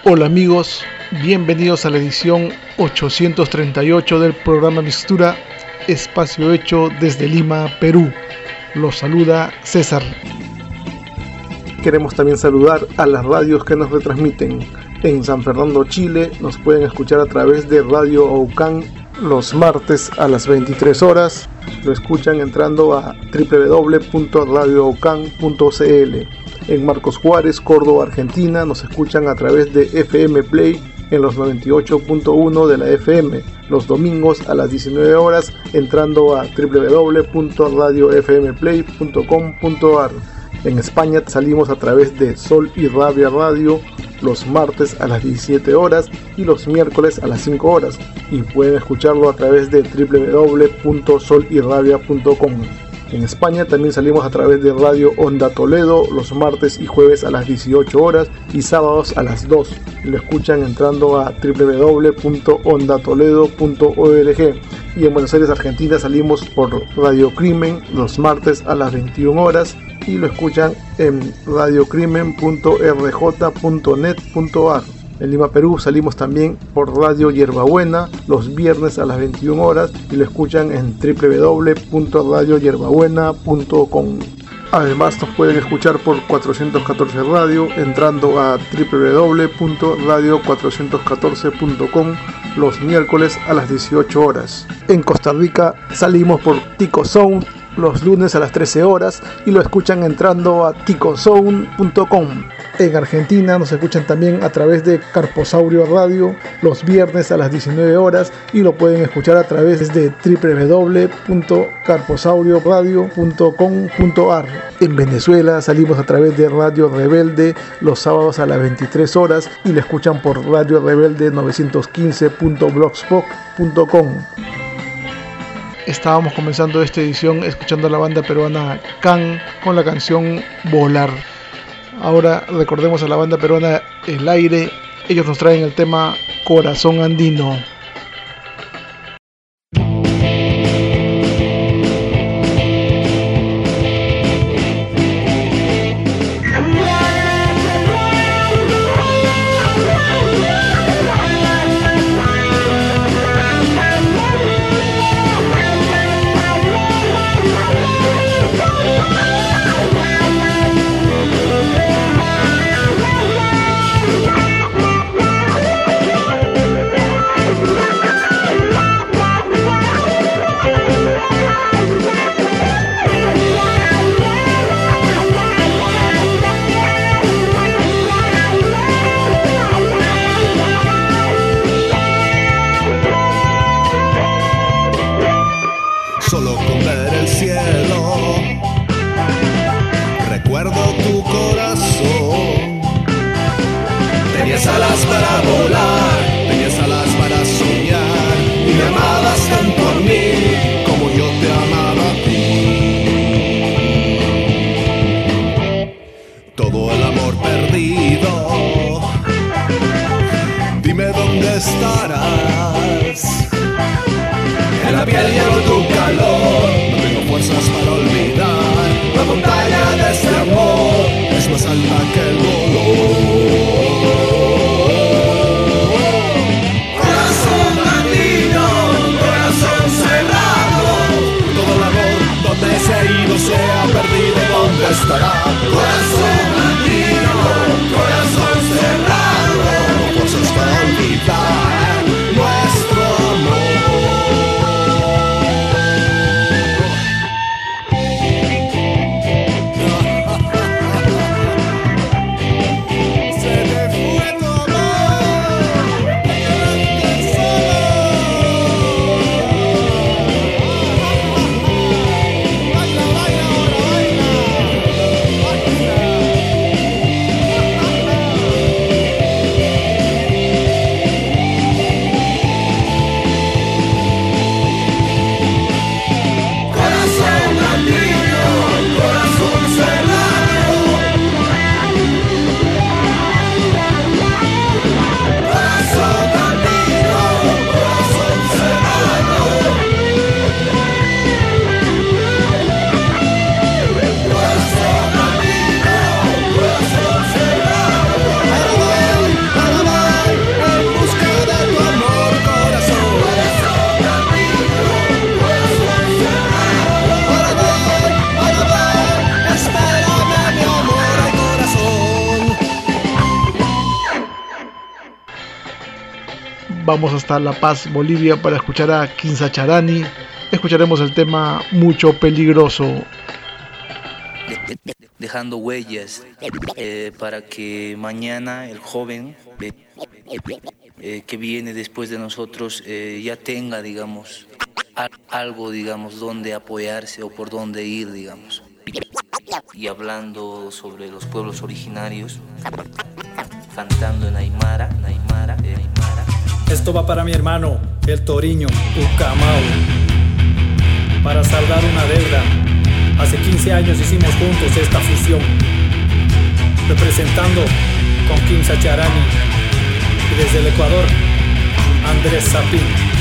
Hola amigos, bienvenidos a la edición 838 del programa Mixtura, espacio hecho desde Lima, Perú. Los saluda César. Queremos también saludar a las radios que nos retransmiten. En San Fernando, Chile, nos pueden escuchar a través de Radio Aucán los martes a las 23 horas. Lo escuchan entrando a www.radioaucán.cl. En Marcos Juárez, Córdoba, Argentina, nos escuchan a través de FM Play en los 98.1 de la FM, los domingos a las 19 horas, entrando a www.radiofmplay.com.ar. En España salimos a través de Sol y Rabia Radio los martes a las 17 horas y los miércoles a las 5 horas. Y pueden escucharlo a través de www.solyrabia.com. En España también salimos a través de Radio Onda Toledo los martes y jueves a las 18 horas y sábados a las 2. Lo escuchan entrando a www.ondatoledo.org. Y en Buenos Aires, Argentina, salimos por Radio Crimen los martes a las 21 horas y lo escuchan en radiocrimen.rj.net.ar. En Lima, Perú, salimos también por Radio Yerbabuena los viernes a las 21 horas y lo escuchan en www.radioyerbabuena.com. Además, nos pueden escuchar por 414 Radio entrando a www.radio414.com los miércoles a las 18 horas. En Costa Rica salimos por Tico Sound los lunes a las 13 horas y lo escuchan entrando a ticosound.com. En Argentina nos escuchan también a través de Carposaurio Radio los viernes a las 19 horas y lo pueden escuchar a través de www.carposaurioradio.com.ar. En Venezuela salimos a través de Radio Rebelde los sábados a las 23 horas y lo escuchan por Radio Rebelde 915.blogspot.com. Estábamos comenzando esta edición escuchando a la banda peruana Can con la canción Volar. Ahora recordemos a la banda peruana El Aire. Ellos nos traen el tema Corazón Andino. vamos hasta La Paz, Bolivia, para escuchar a Quinzacharani. Escucharemos el tema Mucho Peligroso. Dejando huellas para que mañana el joven que viene después de nosotros ya tenga, digamos, algo, digamos, donde apoyarse o por dónde ir, digamos. Y hablando sobre los pueblos originarios, cantando en Aymara. Esto va para mi hermano, el Toriño, Ucamau, para saldar una deuda. Hace 15 años hicimos juntos esta fusión, representando con Quinzacharani, y desde el Ecuador, Andrés Sapín.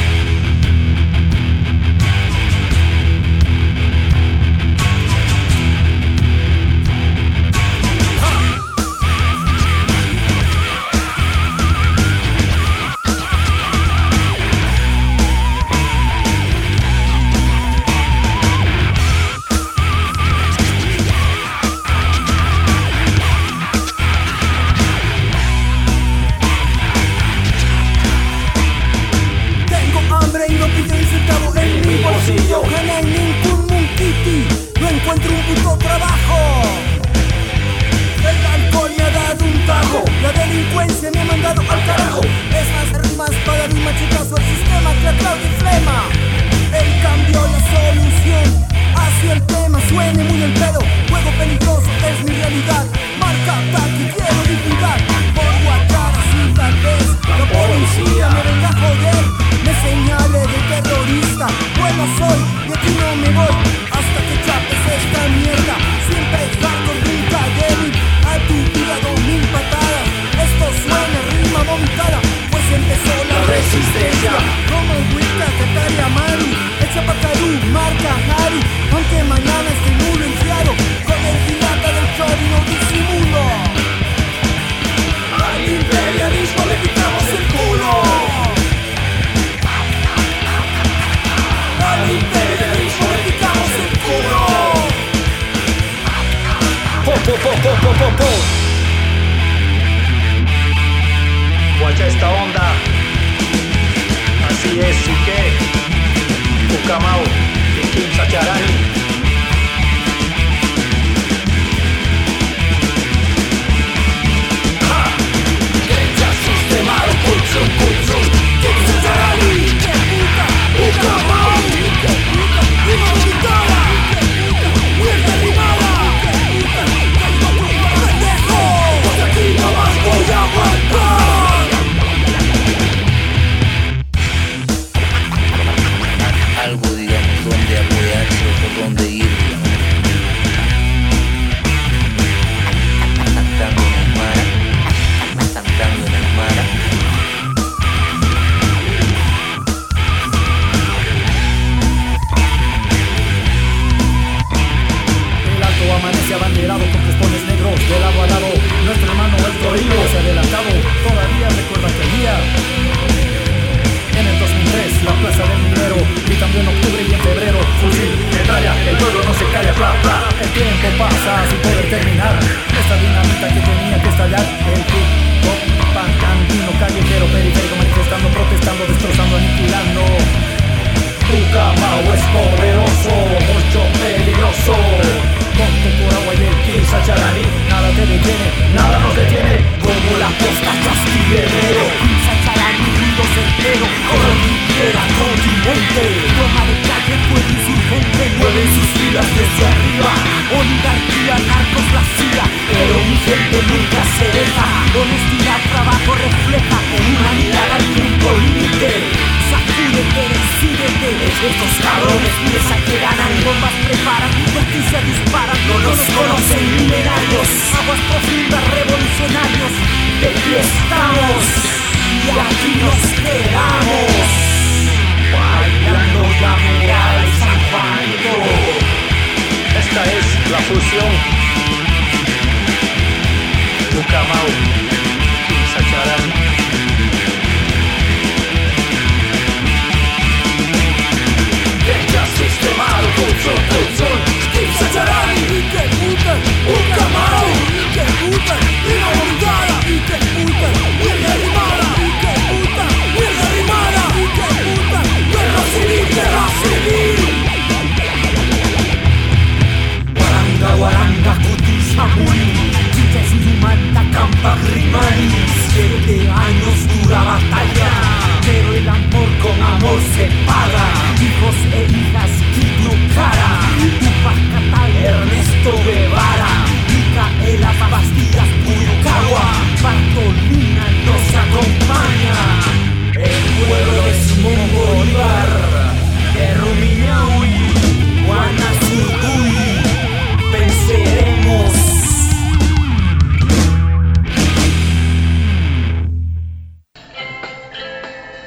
Guacha esta onda, así es, y que Ucamau y Quinzacharani. Algo, digamos, donde apoyarse o por dónde ir, digamos. Cantando en Aymara. El alto amanece abanderado con crespones negros de lado a lado. Nuestro hermano el Torino se ha adelantado. Todavía recuerda aquel día. En el 2003, la plaza del minero, y también octubre y en febrero, fusil, metralla, el pueblo no se calla, bla, bla. El tiempo pasa sin poder terminar. Esta dinamita que tenía que estallar, el hip hop, pancandino, callejero, periférico, manifestando, protestando, destrozando, aniquilando. Ucamau es poderoso, mucho peligroso. Con tu Coragua y el Quinzacharani, nada te detiene, nada nos detiene. Como la costa chasquillero, Quinzacharani, mundo certero, cordillera, continente. Toma de calle, pueblo insurgente, mueven sus filas desde arriba. Oligarquía, narcos, la CIA, pero mi gente nunca se deja. Honestidad, trabajo refleja, humanidad al tiempo límite. Sacúdete, decídete, estos cabrones piensan que ganan. Bombas preparan, justicia disparan, no nos conocen milenarios. Aguas profundas, revolucionarios, de pie estamos y aquí nos quedamos. Bailando Llameral y San Juanito. Esta es la fusión. Ucamau, Quinzacharani. Sistemado, Pulson, Quinzacharani, y que puta, Ucamau, y que puta, y la montada, y que puta, y la rimada, y que puta, y la rimada.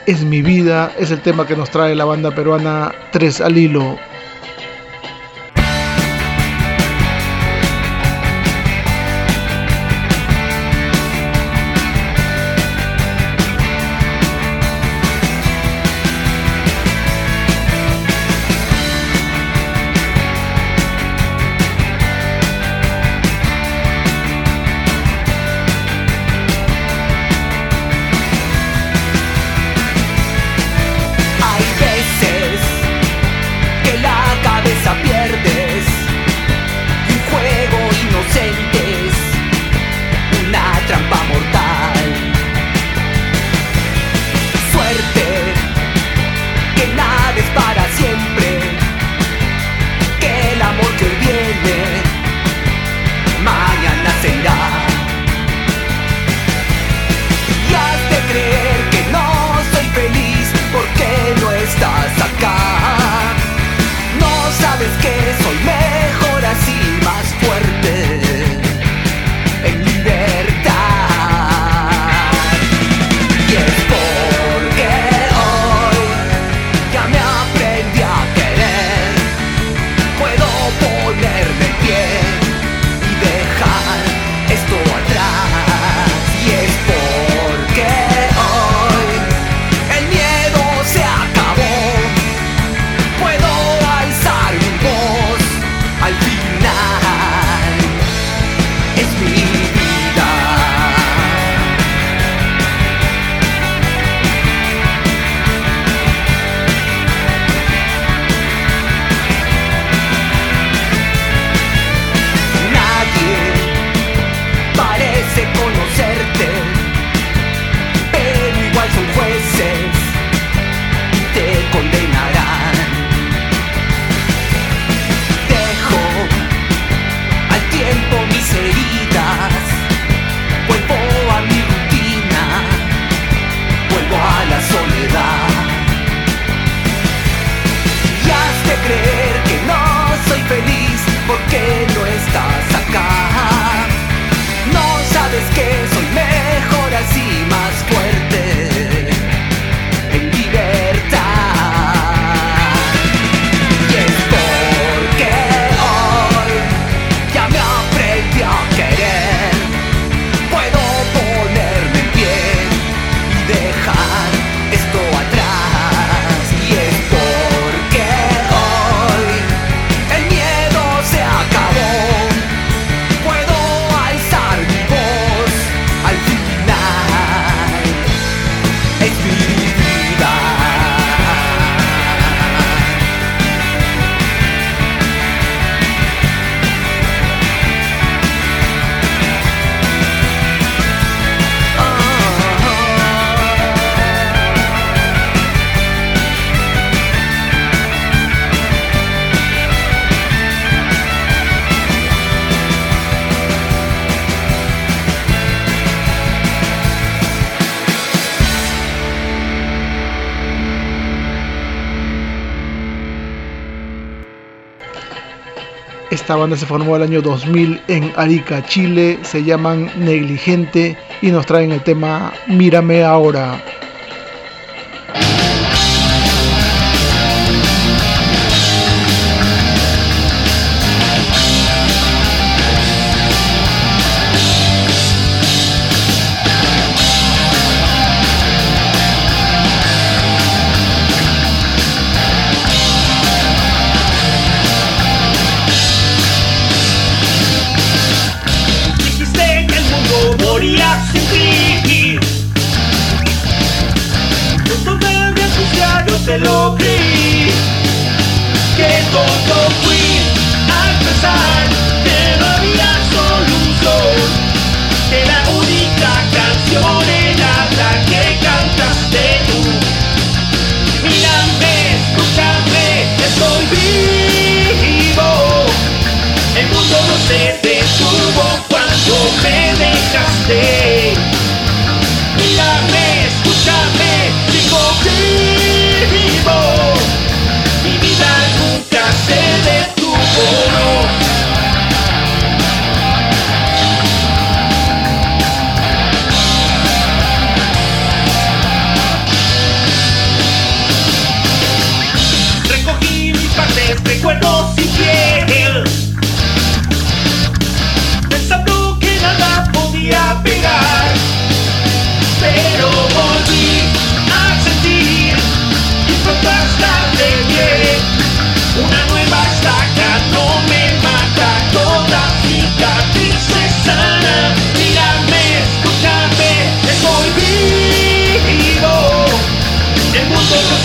Es mi vida, es el tema que nos trae la banda peruana Tres al Hilo. Esta banda se formó el año 2000 en Arica, Chile. Se llaman Negligente y nos traen el tema Mírame Ahora. Sin ti.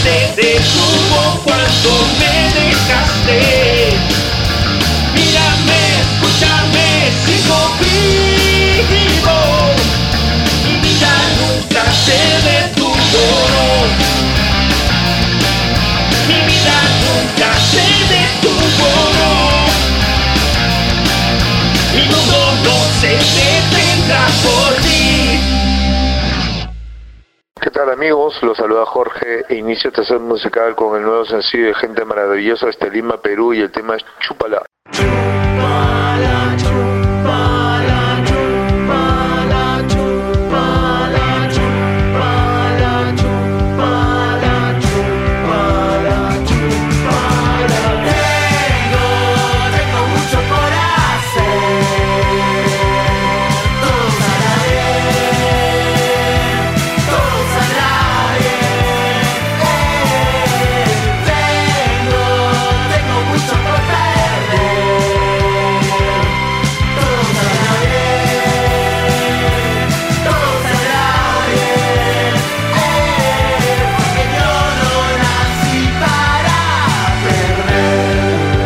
se detuvo cuando me dejaste. Mírame, escúchame, sigo vivo. Mi vida nunca se detuvo. Mi vida nunca se detuvo. Mi mundo no se detendrá por ti. ¿Qué tal, amigos? Los saluda Jorge e inicio este set musical con el nuevo sencillo de Gente Maravillosa desde Lima, Perú, y el tema es Chúpala. Chúpala, chúpala, chúpala, chúpala, chúpala, chúpala, chúpala, chúpala. Tengo mucho por hacer. Todo saldrá bien, todo saldrá bien. Tengo mucho por perder. Todo saldrá bien, todo saldrá bien. Porque yo no nací para perder.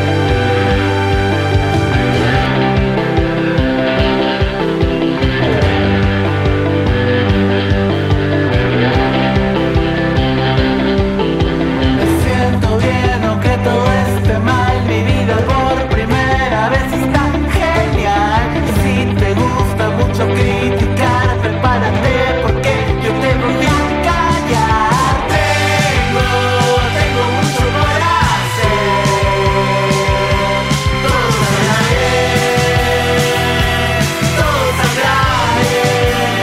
Me siento bien aunque todo esté mal. Mi vida por primera vez está genial. Si te gusta mucho criticar, prepárate porque yo te voy a callar. Tengo mucho por hacer. Todo saldrá bien, todo saldrá bien.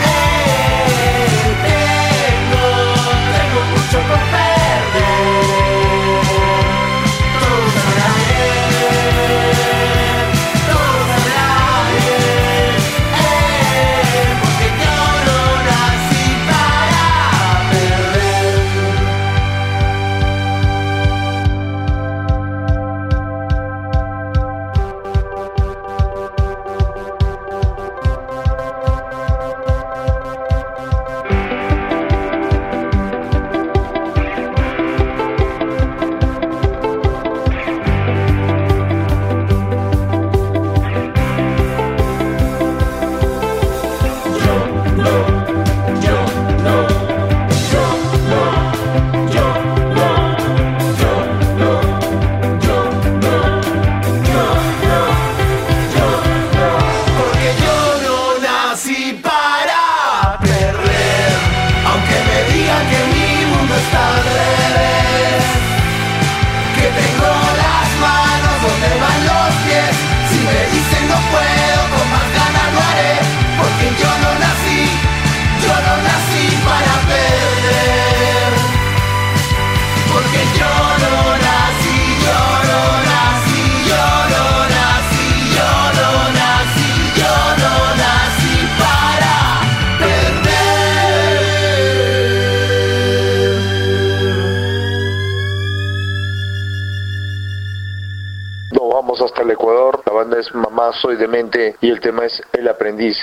Tengo mucho por perder. Todo saldrá bien, todo saldrá bien. Porque yo no nací para perder. Porque yo no nací para perder. Aunque me digan que mi mundo está al revés, que tengo las manos donde van los pies. Si me dicen no puedo, con más ganas lo haré. Porque yo no nací para perder. Porque yo no nací, yo no nací, yo no nací, yo no nací, yo no nací para perder. Nos vamos hasta el Ecuador. La banda es Mamá Soy Demente y el tema es El Aprendiz.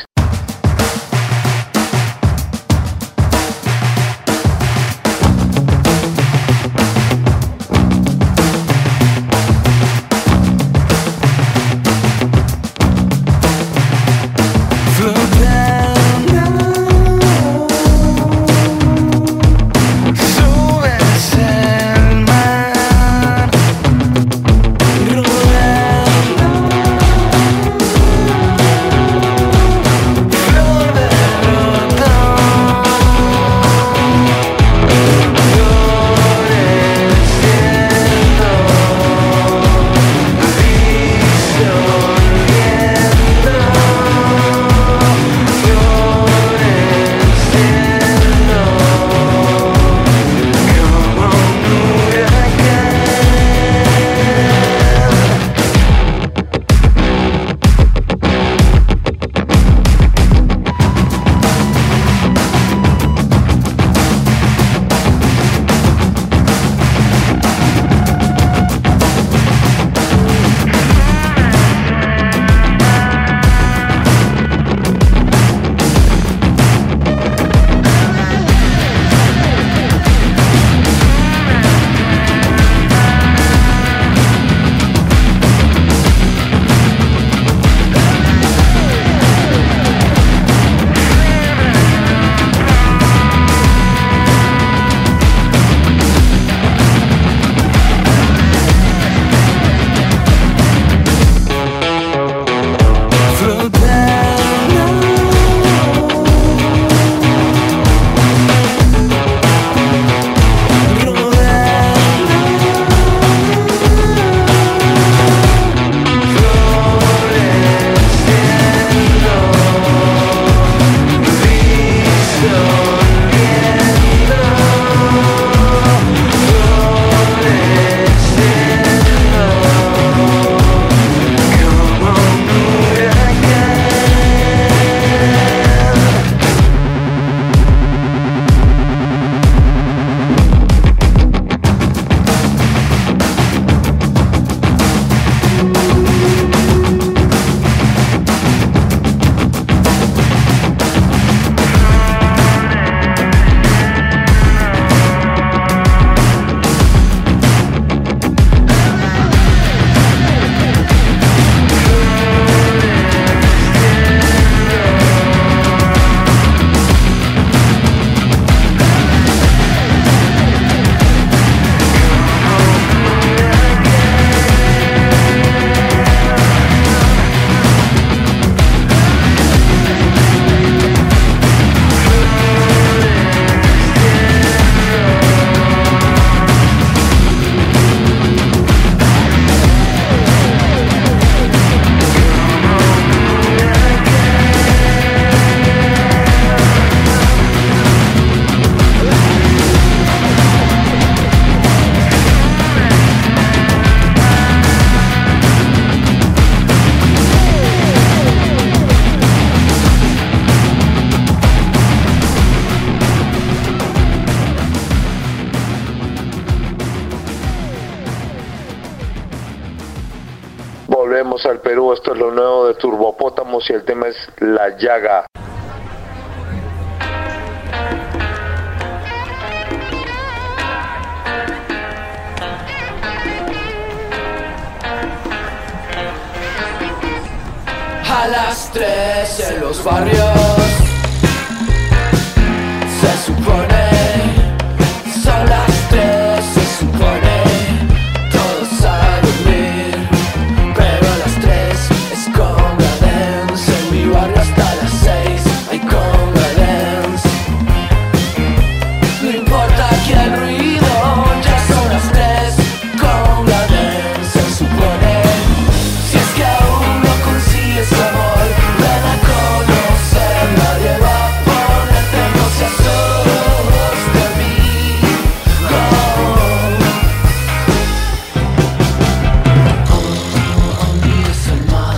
Subes el mar, rodando. Volvemos al Perú, esto es lo nuevo de Turbopótamos y el tema es La Llaga. A las 3 en los barrios se supone, son las 3, se supone, todos a dormir, pero a las 3 es conga dance, en mi barrio hasta las 6 hay conga dance. No importa que el ruido, ya son las 3, conga dance, se supone. Si es que aún no consigues amor, ven a conocer, nadie va a ponerte, no seas ojos de mí. Olvides el mar,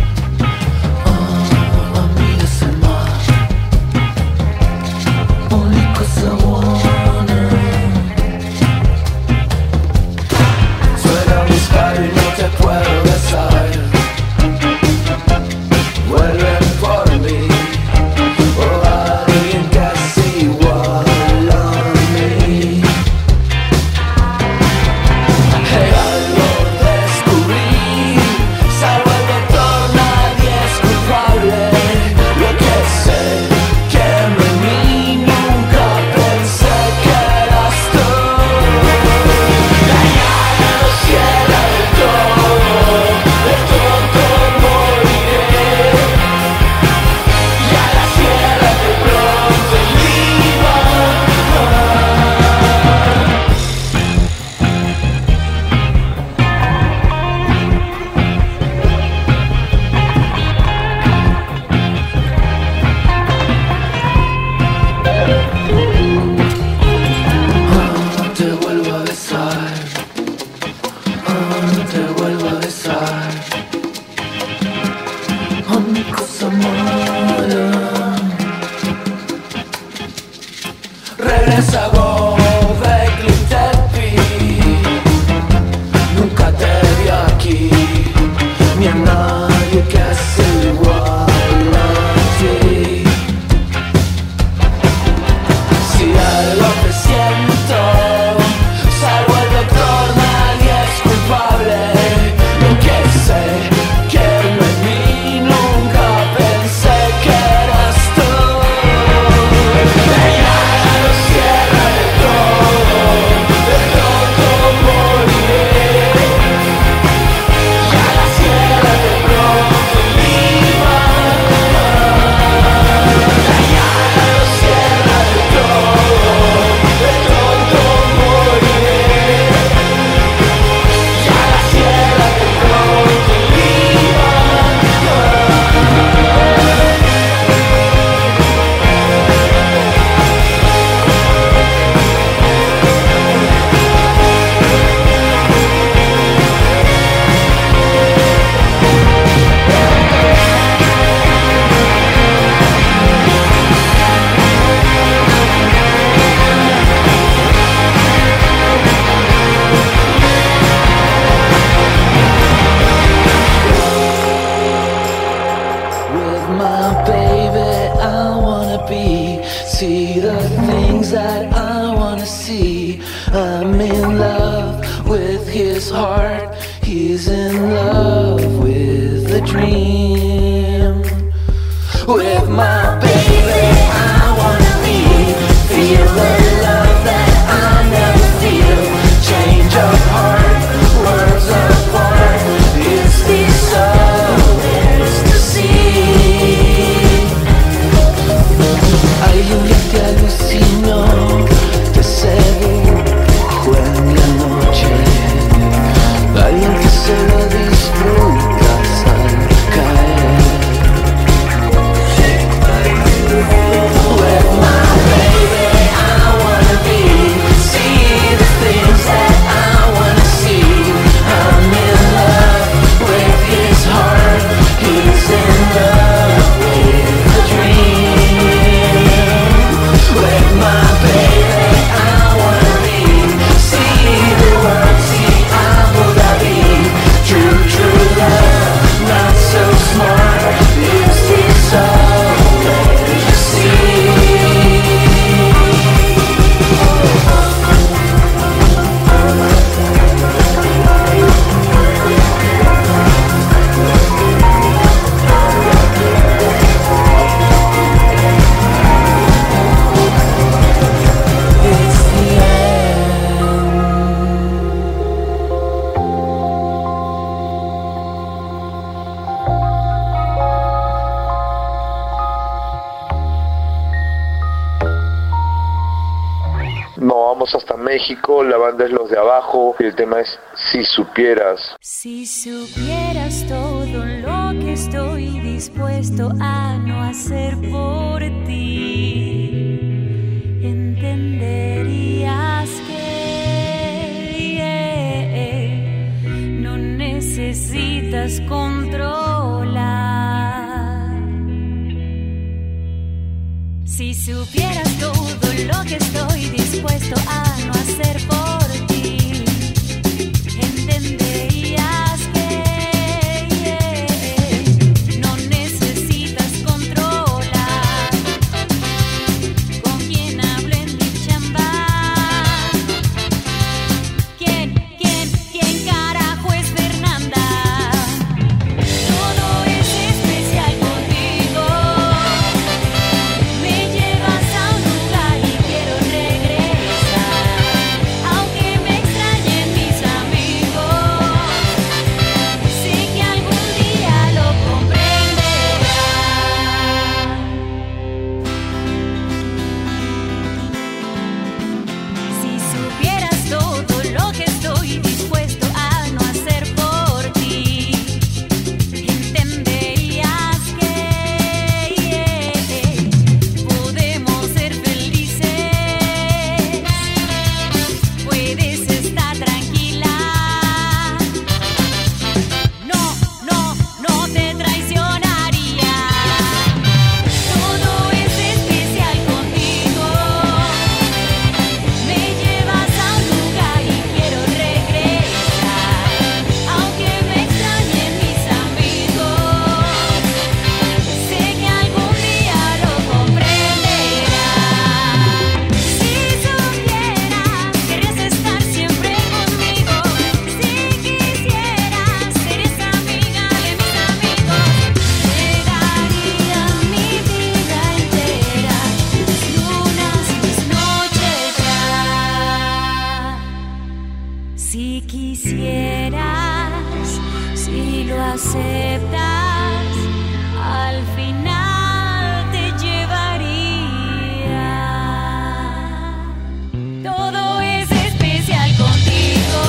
olvides el mar. Only 'cause I wanna. Suena mi disparo y no te puedo besar. Vuelven por mí, o alguien casi igual a mí. Hey, algo descubrí, salvo el doctor, nadie es culpable. Lo que sé, que en mí nunca pensé que eras tú. La llave no cierra del todo moriré. Y a la sierra de pronto viva. Te vuelvo a besar, te vuelvo a besar. Mi cosa mala. Regresa Göbekli Tepe. Nunca te vi aquí, ni a nadie que sea igual a ti. Si algo te siento, salvo el doctor, nadie es culpable. Lo que sé, que no en mí nunca pensé que eras tú. La llave no cierra de pronto moriré. Y a la sierra de pronto viva. La llave no cierra de pronto moriré. Y a la sierra de pronto viva. With my baby I wanna be, see the things that I wanna see. I'm in love with his heart, he's in love with the dream. With my baby I wanna be, feel the love that I never feel. Change of heart, worlds apart, it's the soul, it's the sea. Hay un día que alucinó, te sedujo. México, la banda es Los de Abajo y el tema es Si Supieras. Si supieras todo lo que estoy dispuesto a no hacer por ti, entenderías que no necesitas controlar. Si supieras todo lo que estoy dispuesto a no hacer por ti, entenderías que no necesitas controlar con quien hablo en mi chamba. ¿Quién carajo es Fernanda? Todo es especial contigo. Me llevas a un lugar y quiero regresar, aunque me extrañen mis amigos. Sé que algún día lo comprenderás. Si supieras todo lo que estoy dispuesto a no hacer por ti, entenderías que podemos ser felices. Puedes estar tranquila. No te traicionaría. Todo es especial contigo. Me llevas a un lugar y quiero regresar, aunque me extrañen mis amigos. Sé que algún día lo comprenderás. Si supieras, querrías estar siempre conmigo. Si quisieras, serías amiga de mis amigos. Te daría mi vida entera, mis lunas y mis noches ya. Si quisieras, si lo aceptas, al final te llevaría. Todo es especial contigo.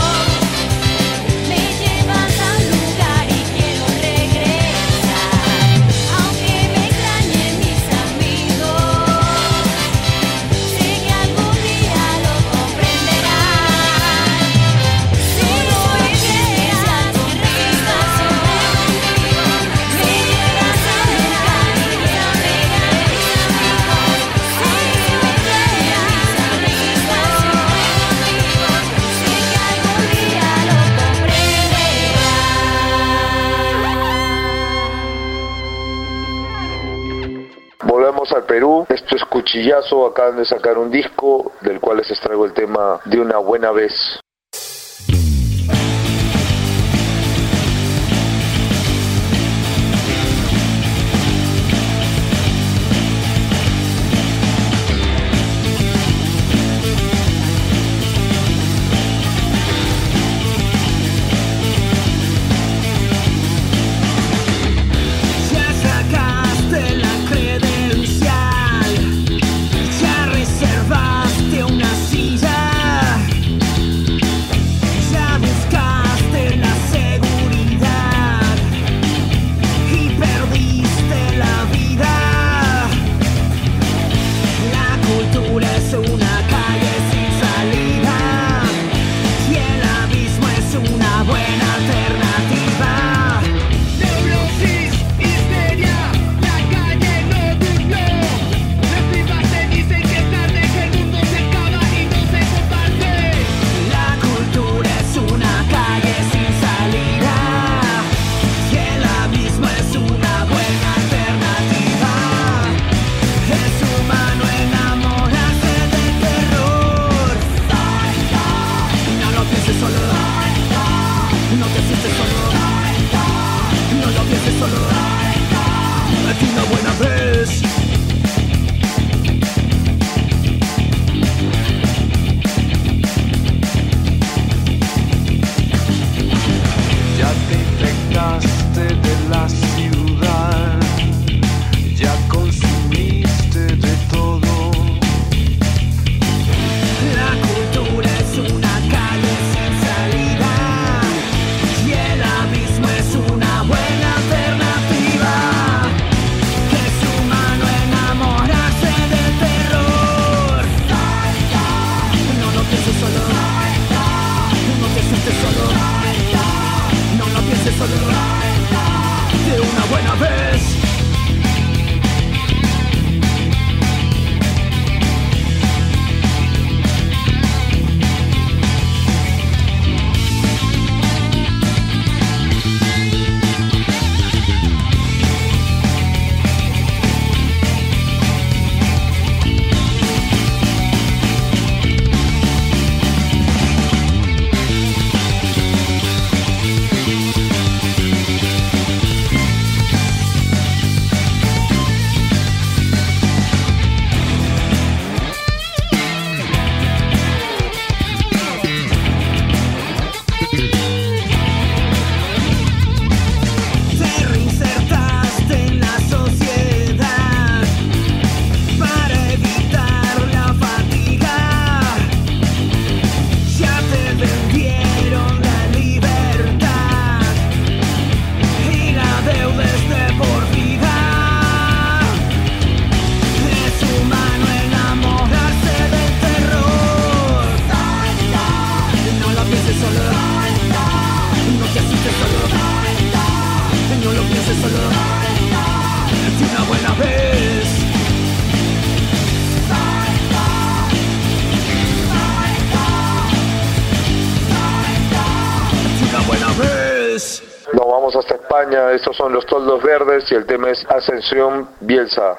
Me llevas a un lugar y quiero regresar, aunque me extrañen mis amigos. Sé que algún día lo comprenderás. Todo es especial contigo. Me llevas a un lugar y quiero regresar, aunque me extrañen mis amigos. Sé que algún día lo comprenderás. Volvemos al Perú. Esto es Cuchillazo. Acaban de sacar un disco del cual les traigo el tema De Una Buena Vez. Ya sacaste la credencial, ya reservaste una silla, ya buscaste la seguridad y perdiste la vida. La cultura es una calle sin salida y el abismo es una buena alternativa. Neurosis, histeria, la calle no durmió. Las pipas te dicen que es tarde, que el mundo se acaba y no se comparte. La cultura es una calle sin salida y el abismo es una buena alternativa. Es humano enamorarse del terror. No lo pienses solo, no te sientes solo, no lo pienses solo. Aquí una buena vez. Ya te infectaste de la ciudad, ya consumiste de todo. La cultura solo de una buena vez. De una buena vez. Nos vamos hasta España, estos son los Toldos Verdes y el tema es Ascensión Bielsa.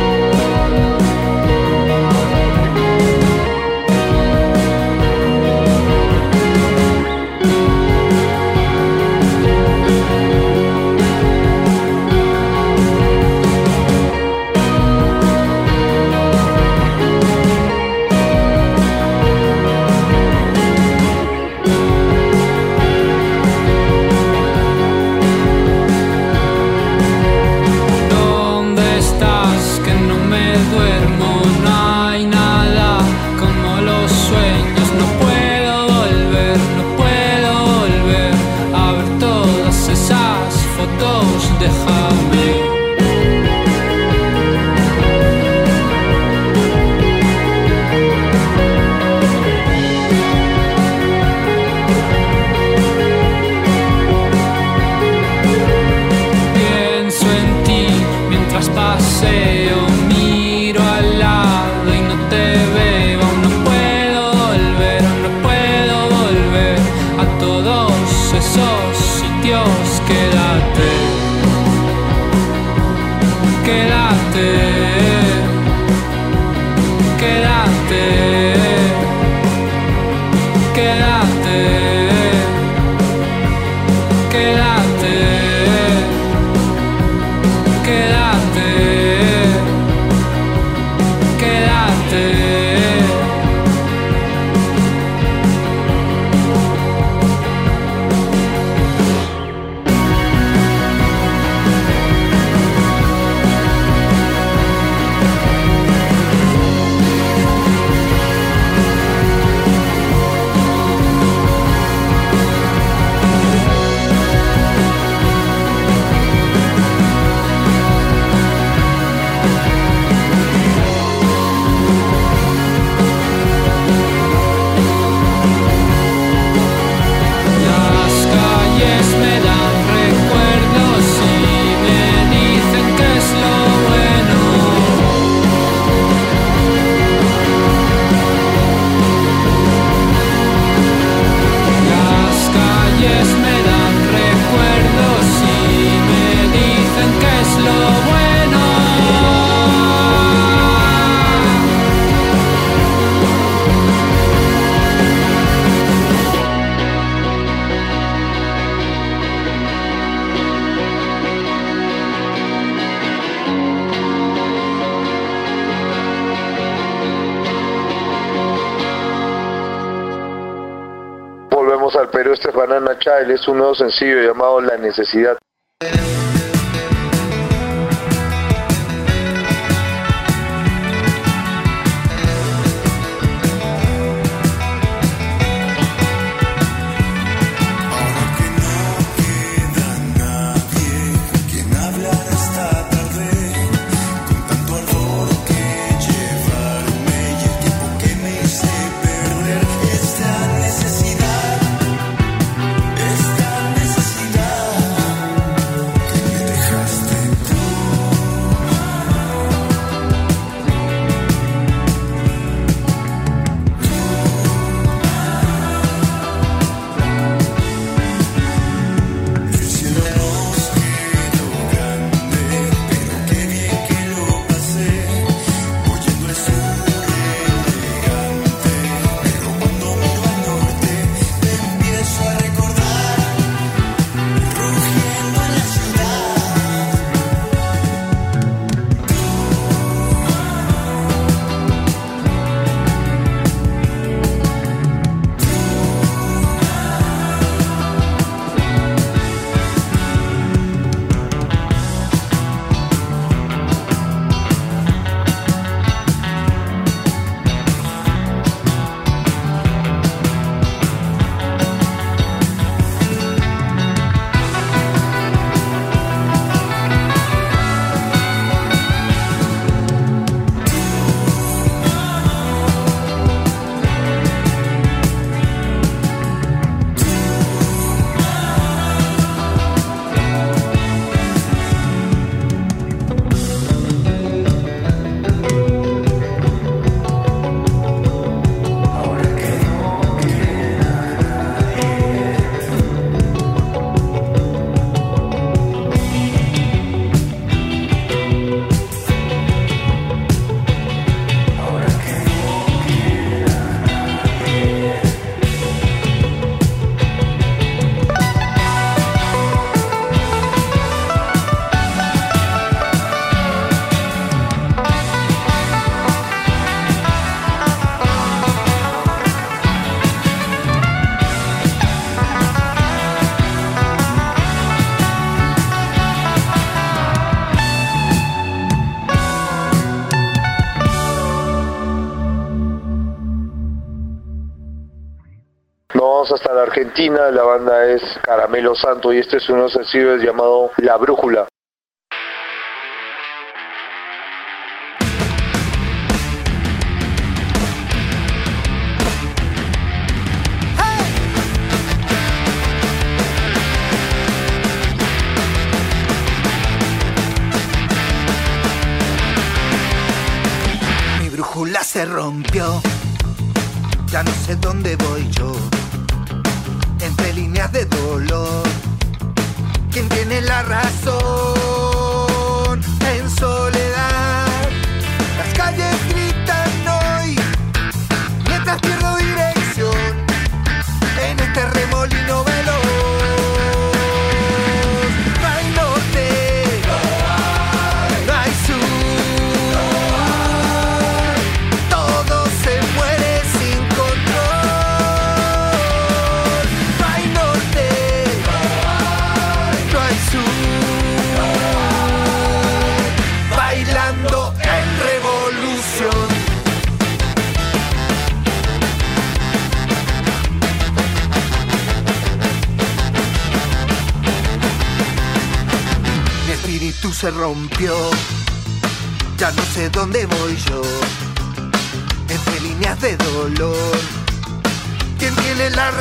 Al Perú, este es Banana Child, es un nuevo sencillo llamado La Necesidad. Esta necesidad vamos hasta la Argentina, la banda es Caramelo Santo y este es uno sencillo llamado La Brújula. Mi brújula se rompió, ya no sé dónde voy yo, entre líneas de dolor. ¿Quién tiene la razón? En soledad, las calles gritan hoy, mientras pierdo dirección en este remolino veloz. No hay norte, no hay sur, todo se muere sin control. No hay norte, no hay sur, bailando en revolución. Mi espíritu se rompió, ya no sé dónde voy yo, entre líneas de dolor. ¿Quién tiene la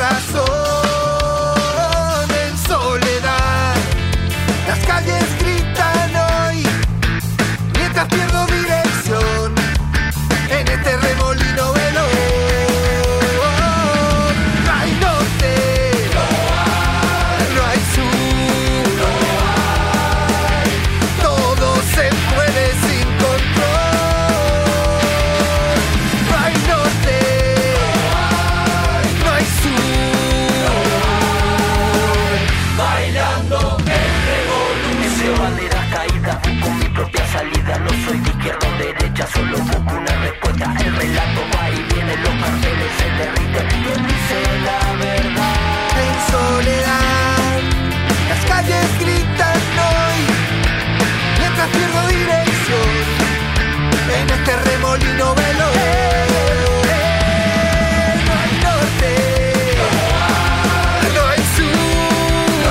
razón? En soledad, las calles gritan hoy, mientras pierdo dirección en este remolino veloz. No hay norte, no hay sur, todo se mueve sin control. No hay norte, no hay sur, bailando en revolución. Entre banderas caídas busco mi propia salida. No soy de izquierda o derecha, solo busco una respuesta. El relato va y viene, los carteles se derriten. ¿Quién dice la verdad? En soledad, las calles gritan hoy, mientras pierdo dirección en este remolino veloz. No hay norte, no hay sur,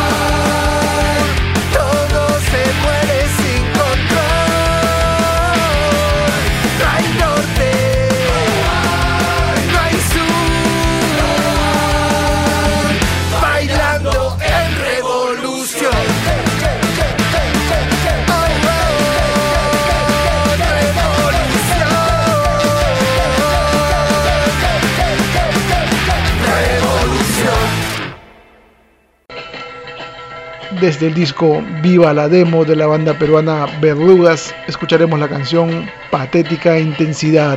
todo se muere sin control. No hay norte, no hay sur, bailando en revolución. Oh, revolución. Desde el disco Viva la Demo de la banda peruana Verdugas, escucharemos la canción Patética Intensidad.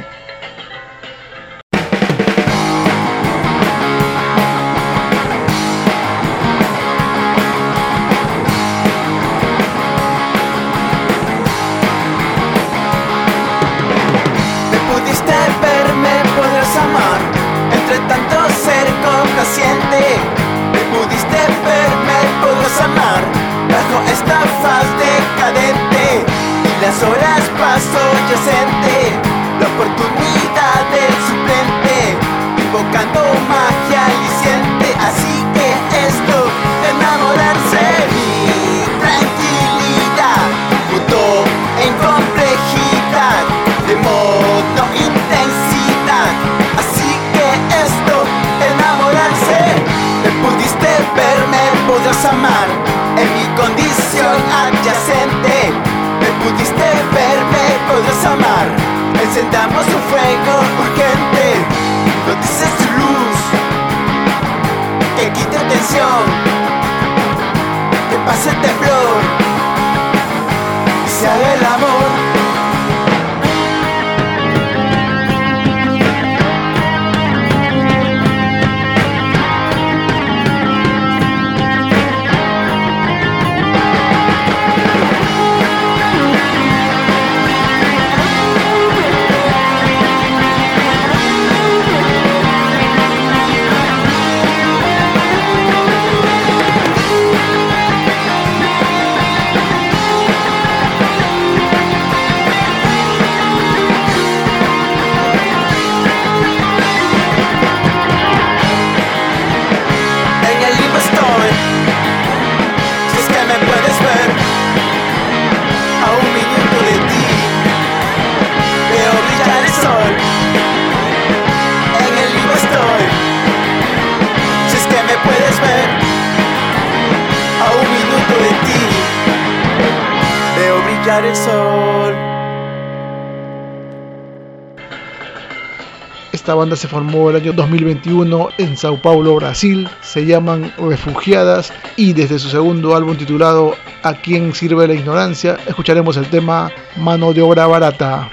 Me pudiste ver, me podrás amar, entre tanto ser complaciente. Me pudiste ver, me podrás amar, bajo esta faz decadente. Y las horas paso yacente, la oportunidad del suplente, invocando magia aliciente. Así que esto, enamorarse, mi tranquilidad, mutó en complejidad, de modo intensidad. Así que esto, enamorarse, me pudiste ver, me podrás amar, en mi condición adyacente. Me pudiste ver, me podrás amar, encendamos un fuego urgente. No dices tu luz, que quite tensión, que pase el temblor y se haga el amor. brillar el sol. Esta banda se formó el año 2021 en Sao Paulo, Brasil. Se llaman Refugiadas y desde su segundo álbum titulado ¿A quién sirve la ignorancia? Escucharemos el tema Mano de obra barata.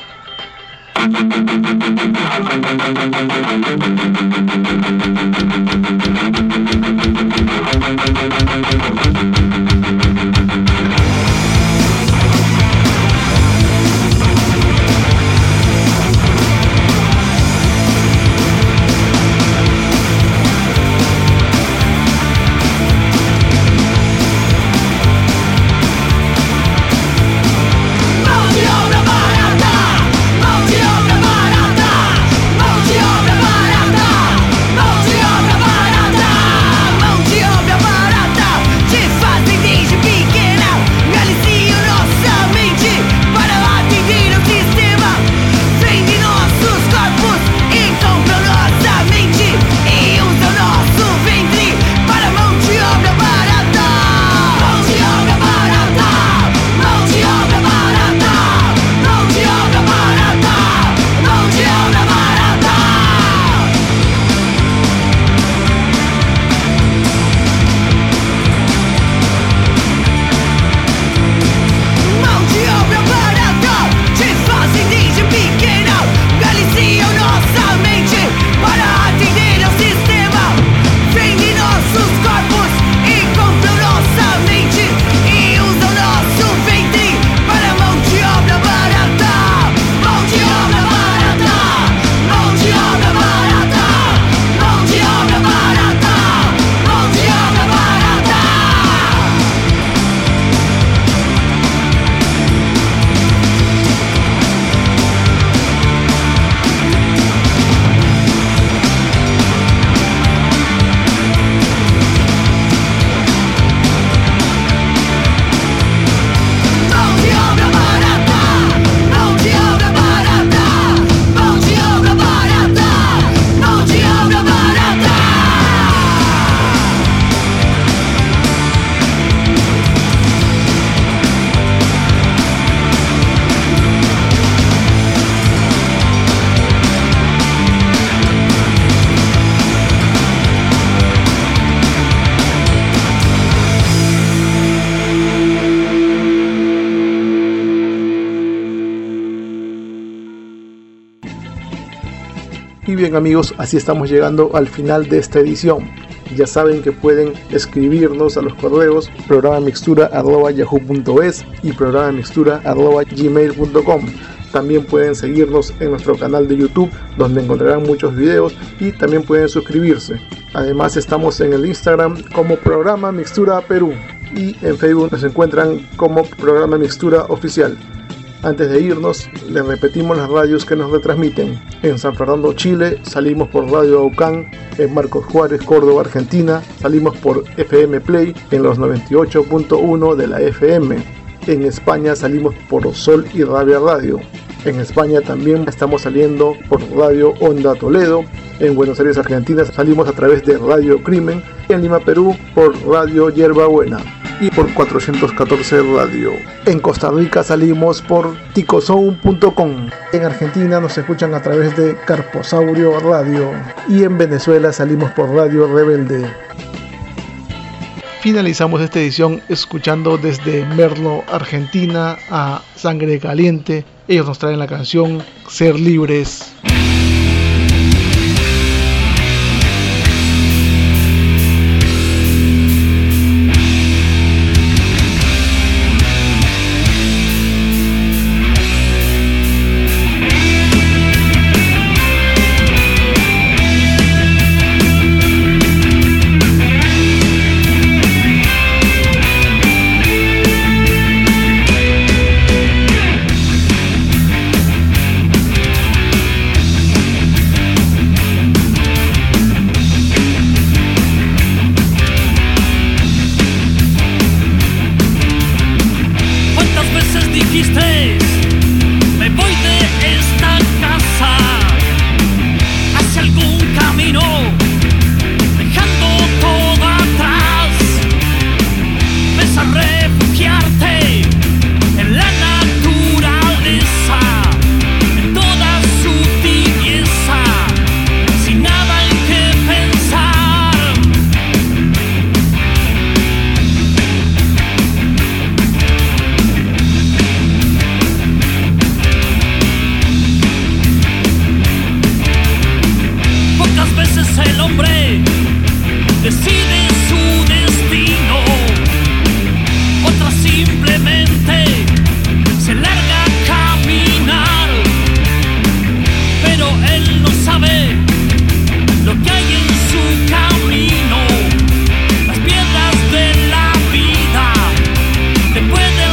Y bien amigos, así estamos llegando al final de esta edición. Ya saben que pueden escribirnos a los correos programamixtura@yahoo.es y programamixtura@gmail.com. También pueden seguirnos en nuestro canal de YouTube, donde encontrarán muchos videos, y también pueden suscribirse. Además estamos en el Instagram como Programa Mixtura Perú y en Facebook nos encuentran como Programa Mixtura Oficial. Antes de irnos, les repetimos las radios que nos retransmiten. En San Fernando, Chile, salimos por Radio Aucán. En Marcos Juárez, Córdoba, Argentina, salimos por FM Play en los 98.1 de la FM. En España salimos por Sol y Rabia Radio. En España también estamos saliendo por Radio Onda Toledo. En Buenos Aires, Argentina, salimos a través de Radio Crimen. Y en Lima, Perú, por Radio Hierbabuena y por 414 Radio. En Costa Rica salimos por ticozone.com. En Argentina nos escuchan a través de Carposaurio Radio. Y en Venezuela salimos por Radio Rebelde. Finalizamos esta edición escuchando desde Merlo, Argentina, a Sangre Caliente. Ellos nos traen la canción Ser Libres. Refugiarte en la puede